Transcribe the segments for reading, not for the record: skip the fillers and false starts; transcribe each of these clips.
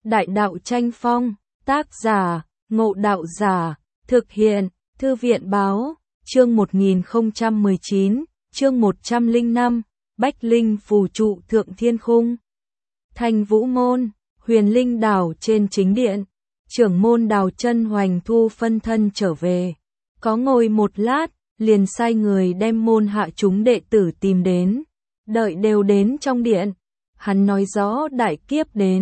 Đại đạo tranh phong, tác giả, Ngộ Đạo Giả, thực hiện, Thư viện Báo, chương 1019, chương 105, Bách Linh phù trụ thượng thiên khung. Thanh Vũ Môn, Huyền Linh đảo trên chính điện, trưởng môn Đào Chân Hoành thu phân thân trở về. Có ngồi một lát, liền sai người đem môn hạ chúng đệ tử tìm đến. Đợi đều đến trong điện, hắn nói rõ đại kiếp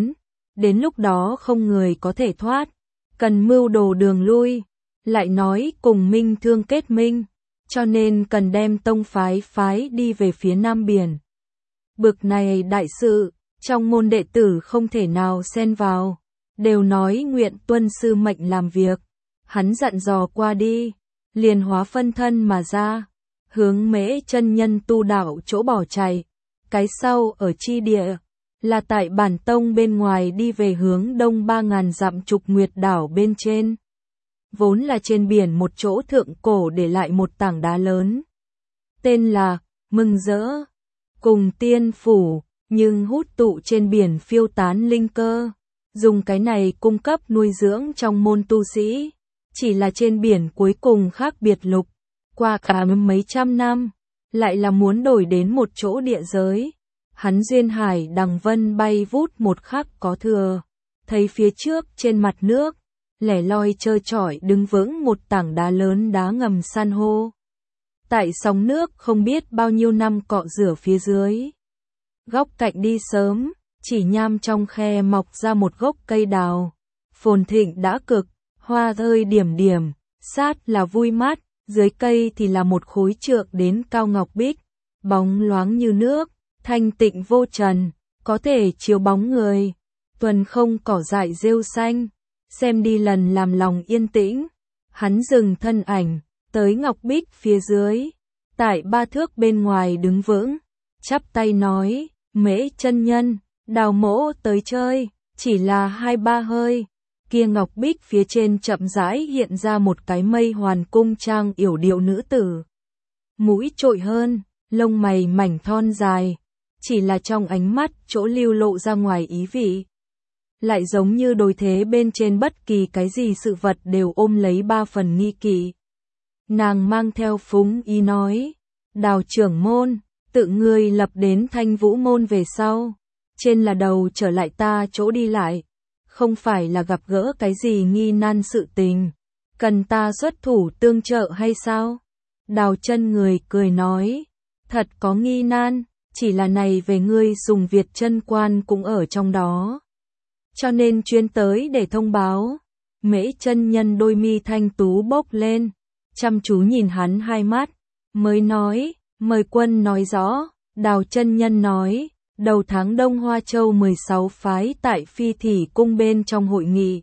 đến lúc đó không người có thể thoát, cần mưu đồ đường lui, lại nói cùng minh thương kết minh, cho nên cần đem tông phái đi về phía Nam Biển. Bực này đại sự, trong môn đệ tử không thể nào xen vào, đều nói nguyện tuân sư mệnh làm việc. Hắn dặn dò qua đi, liền hóa phân thân mà ra, hướng Mễ chân nhân tu đạo chỗ bỏ chạy. Cái sau ở chi địa, là tại bản tông bên ngoài đi về hướng đông 3000 dặm Trục Nguyệt đảo bên trên. Vốn là trên biển một chỗ thượng cổ để lại một tảng đá lớn. Tên là Mừng Rỡ, cùng tiên phủ, nhưng hút tụ trên biển phiêu tán linh cơ. Dùng cái này cung cấp nuôi dưỡng trong môn tu sĩ. Chỉ là trên biển cuối cùng khác biệt lục. Qua cả mấy trăm năm, lại là muốn đổi đến một chỗ địa giới. Hắn duyên hải đằng vân bay vút một khắc có thừa. Thấy phía trước trên mặt nước, lẻ loi trơ trọi đứng vững một tảng đá lớn đá ngầm san hô. Tại sóng nước không biết bao nhiêu năm cọ rửa phía dưới. Góc cạnh đi sớm, chỉ nham trong khe mọc ra một gốc cây đào. Phồn thịnh đã cực, hoa rơi điểm điểm, sát là vui mát, dưới cây thì là một khối trượng đến cao ngọc bích, bóng loáng như nước, thanh tịnh vô trần, có thể chiếu bóng người. Tuần không cỏ dại rêu xanh, xem đi lần làm lòng yên tĩnh. Hắn dừng thân ảnh, tới ngọc bích phía dưới, tại 3 thước bên ngoài đứng vững, chắp tay nói, Mễ chân nhân, Đào mỗ tới chơi, chỉ là 2-3 hơi. Kia ngọc bích phía trên chậm rãi hiện ra một cái mây hoàn cung trang yểu điệu nữ tử. Mũi trội hơn, lông mày mảnh thon dài, chỉ là trong ánh mắt chỗ lưu lộ ra ngoài ý vị. Lại giống như đối thế bên trên bất kỳ cái gì sự vật đều ôm lấy 3 phần nghi kỵ. Nàng mang theo phúng ý nói, Đào trưởng môn, tự ngươi lập đến Thanh Vũ Môn về sau. Trên là đầu trở lại ta chỗ đi lại, không phải là gặp gỡ cái gì nghi nan sự tình, cần ta xuất thủ tương trợ hay sao? Đào Chân người cười nói, thật có nghi nan, chỉ là này về ngươi Sùng Việt chân quan cũng ở trong đó. Cho nên chuyên tới để thông báo. Mễ chân nhân đôi mi thanh tú bốc lên, chăm chú nhìn hắn 2 mắt, mới nói, mời quân nói rõ. Đào chân nhân nói, đầu tháng Đông Hoa Châu 16 phái tại Phi Thỉ cung bên trong hội nghị.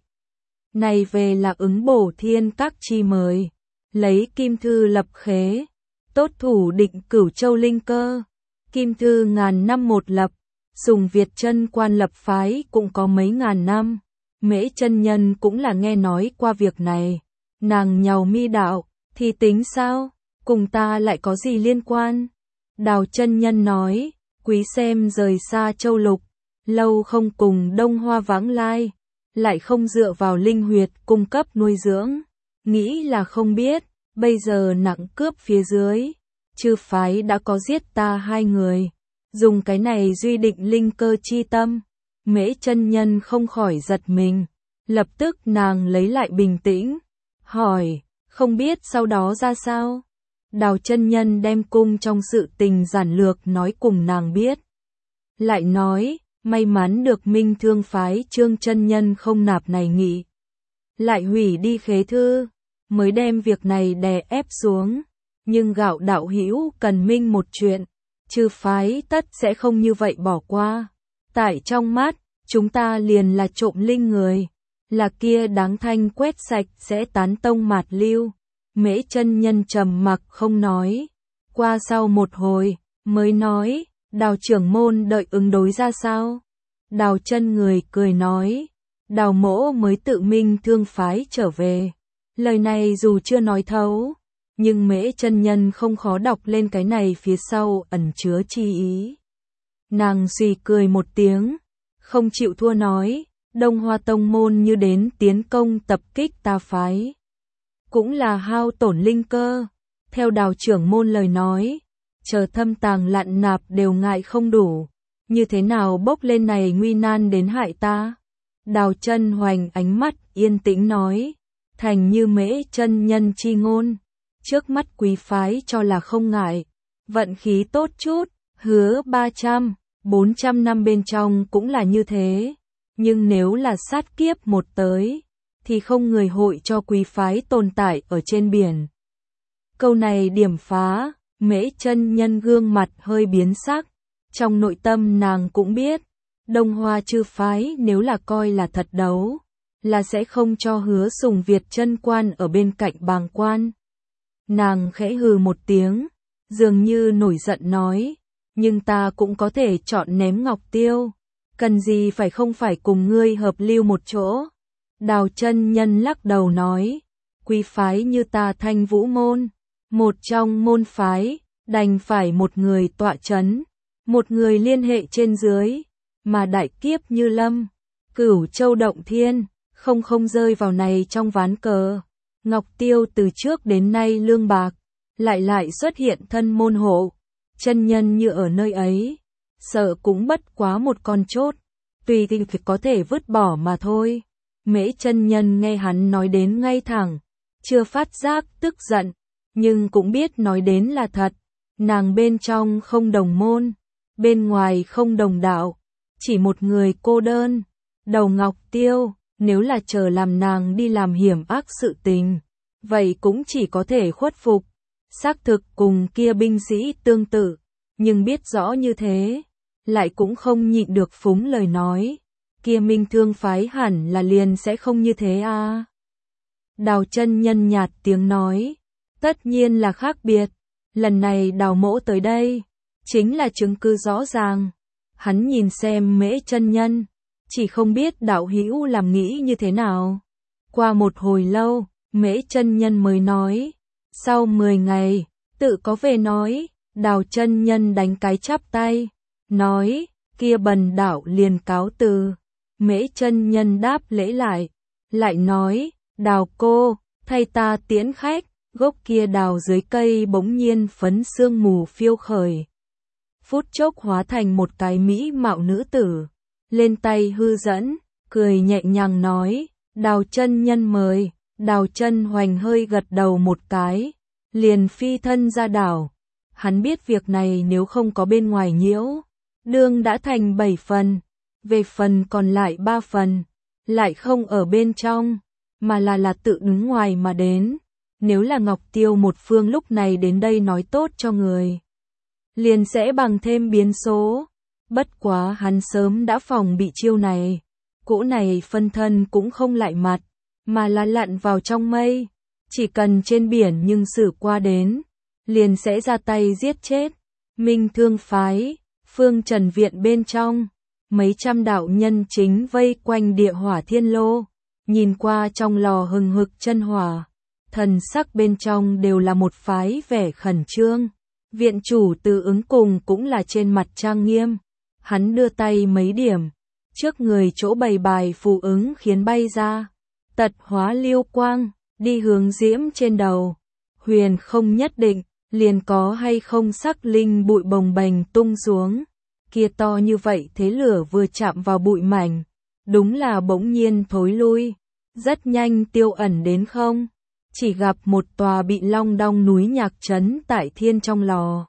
Này về là ứng bổ thiên các chi mời, lấy kim thư lập khế, tốt thủ định Cửu Châu linh cơ. Kim thư ngàn năm một lập, Sùng Việt chân quan lập phái cũng có mấy ngàn năm. Mễ chân nhân cũng là nghe nói qua việc này. Nàng nhàu mi đạo, thì tính sao, cùng ta lại có gì liên quan? Đào chân nhân nói, quý xem rời xa châu lục, lâu không cùng Đông Hoa vãng lai, lại không dựa vào linh huyệt cung cấp nuôi dưỡng. Nghĩ là không biết, bây giờ nặng cướp phía dưới, chư phái đã có giết ta 2 người. Dùng cái này duy định linh cơ chi tâm. Mễ chân nhân không khỏi giật mình. Lập tức nàng lấy lại bình tĩnh, hỏi, không biết sau đó ra sao? Đào chân nhân đem cung trong sự tình giản lược nói cùng nàng biết. Lại nói, may mắn được minh thương phái Trương chân nhân không nạp này nghị. Lại hủy đi khế thư, mới đem việc này đè ép xuống. Nhưng gạo đạo hữu cần minh một chuyện, chư phái tất sẽ không như vậy bỏ qua. Tại trong mắt, chúng ta liền là trộm linh người, là kia đáng thanh quét sạch sẽ tán tông mạt lưu. Mễ chân nhân trầm mặc không nói. Qua sau một hồi, mới nói, Đào trưởng môn đợi ứng đối ra sao? Đào chân người cười nói, Đào mỗ mới tự minh thương phái trở về. Lời này dù chưa nói thấu, nhưng Mễ chân nhân không khó đọc lên cái này phía sau ẩn chứa chi ý. Nàng suy cười một tiếng, không chịu thua nói, Đông Hoa Tông môn như đến tiến công tập kích ta phái. Cũng là hao tổn linh cơ. Theo Đào trưởng môn lời nói, chờ thâm tàng lặn nạp đều ngại không đủ. Như thế nào bốc lên này nguy nan đến hại ta? Đào Chân Hoành ánh mắt yên tĩnh nói, thành như Mễ chân nhân chi ngôn. Trước mắt quý phái cho là không ngại. Vận khí tốt chút, hứa 300, 400 năm bên trong cũng là như thế. Nhưng nếu là sát kiếp một tới, thì không người hội cho quý phái tồn tại ở trên biển. Câu này điểm phá, Mễ chân nhân gương mặt hơi biến sắc. Trong nội tâm nàng cũng biết, Đông Hoa chư phái nếu là coi là thật đấu, là sẽ không cho Hứa Sùng Việt chân quan ở bên cạnh bàng quan. Nàng khẽ hừ một tiếng, dường như nổi giận nói, nhưng ta cũng có thể chọn ném Ngọc Tiêu, cần gì phải không phải cùng ngươi hợp lưu một chỗ. Đào chân nhân lắc đầu nói, quý phái như ta Thanh Vũ môn, một trong môn phái, đành phải một người tọa chấn, một người liên hệ trên dưới, mà đại kiếp như lâm, Cửu Châu động thiên, không rơi vào này trong ván cờ. Ngọc Tiêu từ trước đến nay lương bạc, lại xuất hiện thân môn hộ, chân nhân như ở nơi ấy, sợ cũng bất quá một con chốt, tùy thì có thể vứt bỏ mà thôi. Mễ chân nhân nghe hắn nói đến ngay thẳng, chưa phát giác tức giận, nhưng cũng biết nói đến là thật. Nàng bên trong không đồng môn, bên ngoài không đồng đạo, chỉ một người cô đơn. Đầu Ngọc Tiêu, nếu là chờ làm nàng đi làm hiểm ác sự tình, vậy cũng chỉ có thể khuất phục. Xác thực cùng kia binh sĩ tương tự, nhưng biết rõ như thế, lại cũng không nhịn được phúng lời nói. Kia Minh Thương phái hẳn là liền sẽ không như thế à. Đào chân nhân nhạt tiếng nói, tất nhiên là khác biệt. Lần này Đào mỗ tới đây, chính là chứng cứ rõ ràng. Hắn nhìn xem Mễ chân nhân, chỉ không biết đạo hữu làm nghĩ như thế nào. Qua một hồi lâu, Mễ chân nhân mới nói, sau 10 ngày, tự có về nói. Đào chân nhân đánh cái chắp tay, nói, kia bần đạo liền cáo từ. Mễ chân nhân đáp lễ lại nói, Đào cô, thay ta tiễn khách. Gốc kia đào dưới cây bỗng nhiên phấn sương mù phiêu khởi. Phút chốc hóa thành một cái mỹ mạo nữ tử, lên tay hư dẫn, cười nhẹ nhàng nói, Đào chân nhân mời. Đào Chân Hoành hơi gật đầu một cái, liền phi thân ra đảo. Hắn biết việc này nếu không có bên ngoài nhiễu, đương đã thành 7 phần, về phần còn lại 3 phần, lại không ở bên trong, mà là tự đứng ngoài mà đến. Nếu là Ngọc Tiêu một phương lúc này đến đây nói tốt cho người, liền sẽ bằng thêm biến số. Bất quá hắn sớm đã phòng bị chiêu này, cỗ này phân thân cũng không lại mặt, mà là lặn vào trong mây, chỉ cần trên biển nhưng xử qua đến, liền sẽ ra tay giết chết. Minh Thương phái, Phương Trần viện bên trong, mấy trăm đạo nhân chính vây quanh địa hỏa thiên lô, nhìn qua trong lò hừng hực chân hỏa, thần sắc bên trong đều là một phái vẻ khẩn trương. Viện chủ Từ Ứng cùng cũng là trên mặt trang nghiêm, hắn đưa tay mấy điểm, trước người chỗ bày bài phù ứng khiến bay ra, tật hóa liêu quang, đi hướng diễm trên đầu. Huyền không nhất định, liền có hay không sắc linh bụi bồng bềnh tung xuống. Kia to như vậy thế lửa vừa chạm vào bụi mảnh, đúng là bỗng nhiên thối lui, rất nhanh tiêu ẩn đến không. Chỉ gặp một tòa bị long đong núi nhạc trấn tại thiên trong lò.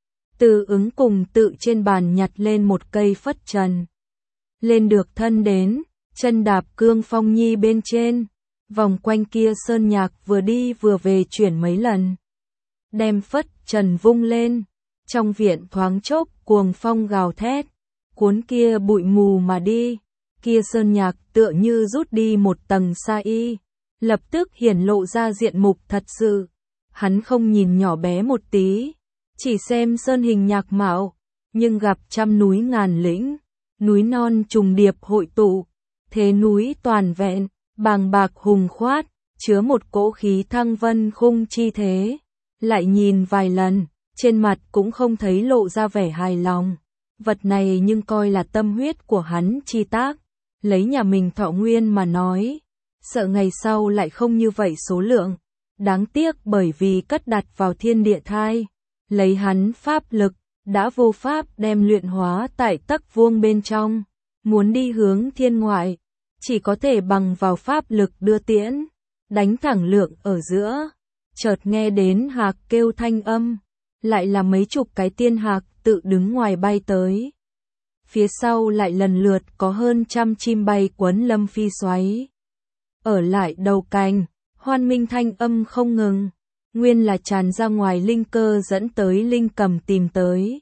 Từ Ứng cùng tự trên bàn nhặt lên một cây phất trần. Lên được thân đến, chân đạp cương phong nhi bên trên, vòng quanh kia sơn nhạc vừa đi vừa về chuyển mấy lần. Đem phất trần vung lên, trong viện thoáng chốc cuồng phong gào thét, cuốn kia bụi mù mà đi, kia sơn nhạc tựa như rút đi một tầng sa y, lập tức hiển lộ ra diện mục thật sự. Hắn không nhìn nhỏ bé một tí, chỉ xem sơn hình nhạc mạo, nhưng gặp trăm núi ngàn lĩnh, núi non trùng điệp hội tụ, thế núi toàn vẹn, bàng bạc hùng khoát, chứa một cỗ khí thăng vân khung chi thế. Lại nhìn vài lần, trên mặt cũng không thấy lộ ra vẻ hài lòng. Vật này nhưng coi là tâm huyết của hắn chi tác, lấy nhà mình thọ nguyên mà nói, sợ ngày sau lại không như vậy số lượng. Đáng tiếc bởi vì cất đặt vào thiên địa thai, lấy hắn pháp lực, đã vô pháp đem luyện hóa tại tắc vuông bên trong, muốn đi hướng thiên ngoại, chỉ có thể bằng vào pháp lực đưa tiễn, đánh thẳng lượng ở giữa, chợt nghe đến hạc kêu thanh âm, lại là mấy chục cái tiên hạc tự đứng ngoài bay tới. Phía sau lại lần lượt có hơn trăm chim bay quấn Lâm Phi xoáy. Ở lại đầu cành, hoan minh thanh âm không ngừng, nguyên là tràn ra ngoài linh cơ dẫn tới linh cầm tìm tới.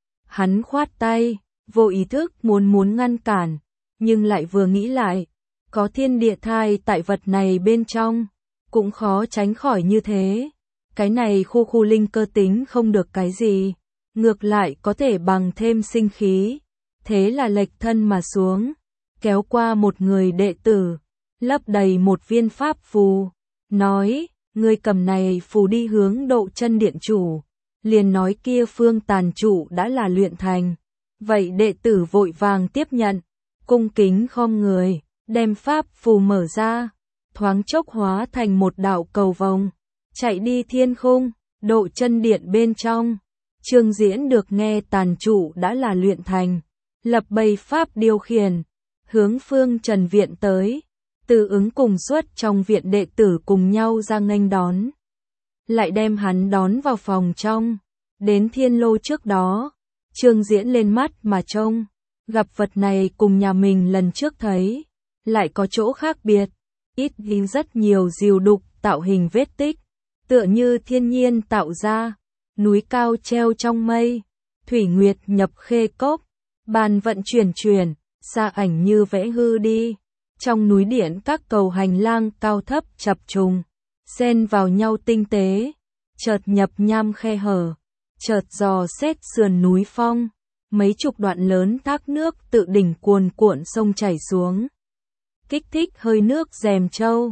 Hắn khoát tay, vô ý thức muốn ngăn cản, nhưng lại vừa nghĩ lại, có thiên địa thai tại vật này bên trong, cũng khó tránh khỏi như thế. Cái này khu linh cơ tính không được cái gì, ngược lại có thể bằng thêm sinh khí. Thế là lệch thân mà xuống, kéo qua một người đệ tử, lấp đầy một viên pháp phù, nói, ngươi cầm này phù đi hướng Độ Chân Điện chủ, liền nói kia Phương Tàn chủ đã là luyện thành. Vậy đệ tử vội vàng tiếp nhận, cung kính khom người, đem pháp phù mở ra, thoáng chốc hóa thành một đạo cầu vồng, chạy đi thiên khung, Độ Chân Điện bên trong. Trương Diễn được nghe Tàn chủ đã là luyện thành, lập bày pháp điều khiển, hướng Phương Trần viện tới. Từ Ứng cùng xuất trong viện đệ tử cùng nhau ra nghênh đón, lại đem hắn đón vào phòng trong. Đến thiên lô trước đó, Trương Diễn lên mắt mà trông, gặp vật này cùng nhà mình lần trước thấy, lại có chỗ khác biệt, ít đi rất nhiều diều đục tạo hình vết tích, tựa như thiên nhiên tạo ra, núi cao treo trong mây, thủy nguyệt nhập khê cốc, bàn vận chuyển, xa ảnh như vẽ hư đi. Trong núi điện các cầu hành lang cao thấp chập trùng, xen vào nhau tinh tế, chợt nhập nham khe hở, chợt dò xét sườn núi phong, mấy chục đoạn lớn thác nước tự đỉnh cuồn cuộn sông chảy xuống. Kích thích hơi nước rèm châu,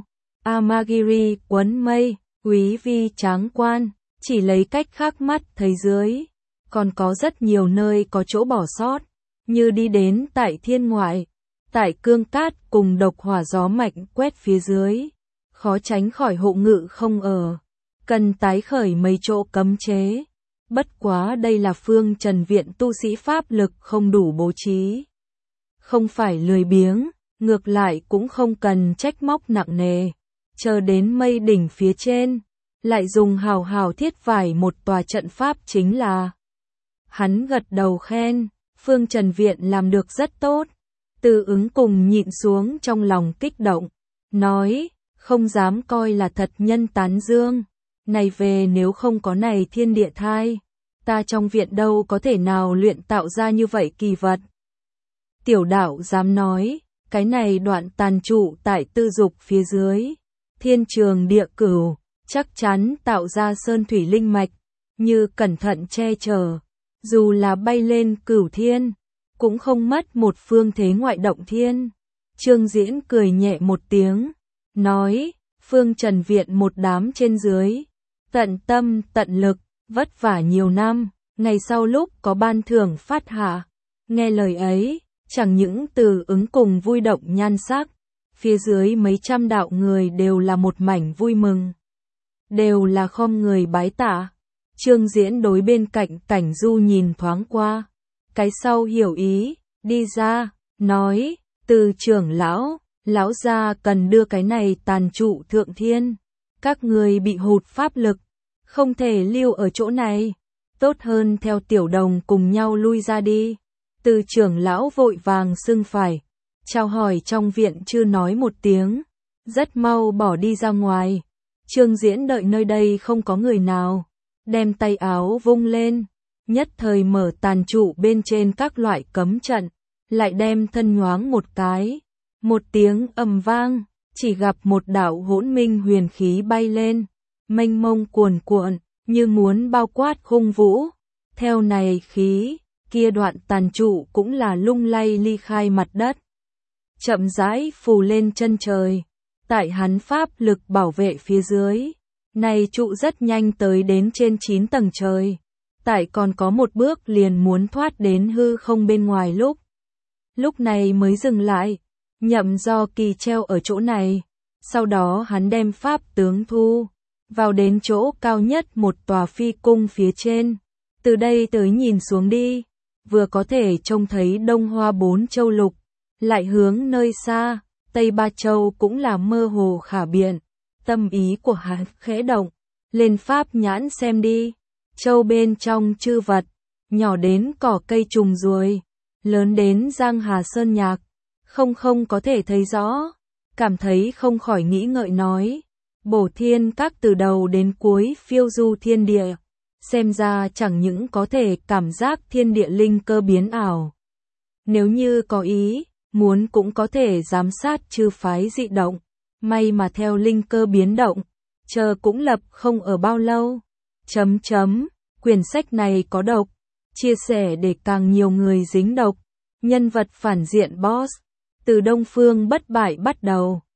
Amagiri quấn mây, quý vi tráng quan, chỉ lấy cách khác mắt thấy dưới, còn có rất nhiều nơi có chỗ bỏ sót, như đi đến tại thiên ngoại. Tại cương cát cùng độc hỏa gió mạnh quét phía dưới, khó tránh khỏi hộ ngự không ở, cần tái khởi mấy chỗ cấm chế. Bất quá đây là Phương Trần viện tu sĩ pháp lực không đủ bố trí. Không phải lười biếng, ngược lại cũng không cần trách móc nặng nề. Chờ đến mây đỉnh phía trên, lại dùng hào thiết vải một tòa trận pháp chính là. Hắn gật đầu khen, Phương Trần viện làm được rất tốt. Từ Ứng cùng nhịn xuống trong lòng kích động, nói, không dám coi là thật nhân tán dương, này về nếu không có này thiên địa thai, ta trong viện đâu có thể nào luyện tạo ra như vậy kỳ vật. Tiểu đạo dám nói, cái này đoạn tàn trụ tại tư dục phía dưới, thiên trường địa cửu, chắc chắn tạo ra sơn thủy linh mạch, như cẩn thận che chở, dù là bay lên cửu thiên. Cũng không mất một phương thế ngoại động thiên. Trương Diễn cười nhẹ một tiếng, nói, Phương Trần viện một đám trên dưới, tận tâm tận lực, vất vả nhiều năm, ngày sau lúc có ban thưởng phát hạ. Nghe lời ấy, chẳng những Từ Ứng cùng vui động nhan sắc, phía dưới mấy trăm đạo người đều là một mảnh vui mừng, đều là khom người bái tạ. Trương Diễn đối bên cạnh Cảnh Du nhìn thoáng qua. Cái sau hiểu ý, đi ra, nói, Từ trưởng lão gia cần đưa cái này tàn trụ thượng thiên. Các người bị hụt pháp lực, không thể lưu ở chỗ này, tốt hơn theo tiểu đồng cùng nhau lui ra đi. Từ trưởng lão vội vàng xưng phải, chào hỏi trong viện chưa nói một tiếng, rất mau bỏ đi ra ngoài. Trương Diễn đợi nơi đây không có người nào, đem tay áo vung lên. Nhất thời mở tàn trụ bên trên các loại cấm trận, lại đem thân nhoáng một cái, một tiếng ầm vang, chỉ gặp một đạo hỗn minh huyền khí bay lên, mênh mông cuồn cuộn, như muốn bao quát khung vũ. Theo này khí, kia đoạn tàn trụ cũng là lung lay ly khai mặt đất, chậm rãi phù lên chân trời. Tại hắn pháp lực bảo vệ phía dưới, này trụ rất nhanh tới đến trên 9 tầng trời. Tại còn có một bước liền muốn thoát đến hư không bên ngoài lúc này mới dừng lại, Nhậm Do Kỳ treo ở chỗ này. Sau đó hắn đem pháp tướng thu vào đến chỗ cao nhất một tòa phi cung phía trên. Từ đây tới nhìn xuống đi, vừa có thể trông thấy Đông Hoa 4 châu lục, lại hướng nơi xa, Tây Ba Châu cũng là mơ hồ khả biện. Tâm ý của hắn khẽ động, lên pháp nhãn xem đi. Châu bên trong chư vật, nhỏ đến cỏ cây trùng ruồi, lớn đến giang hà sơn nhạc, không có thể thấy rõ, cảm thấy không khỏi nghĩ ngợi nói. Bổ thiên các từ đầu đến cuối phiêu du thiên địa, xem ra chẳng những có thể cảm giác thiên địa linh cơ biến ảo. Nếu như có ý, muốn cũng có thể giám sát chư phái dị động, may mà theo linh cơ biến động, chờ cũng lập không ở bao lâu. Quyển sách này có độc, chia sẻ để càng nhiều người dính độc. Nhân vật phản diện boss, từ Đông Phương bất bại bắt đầu.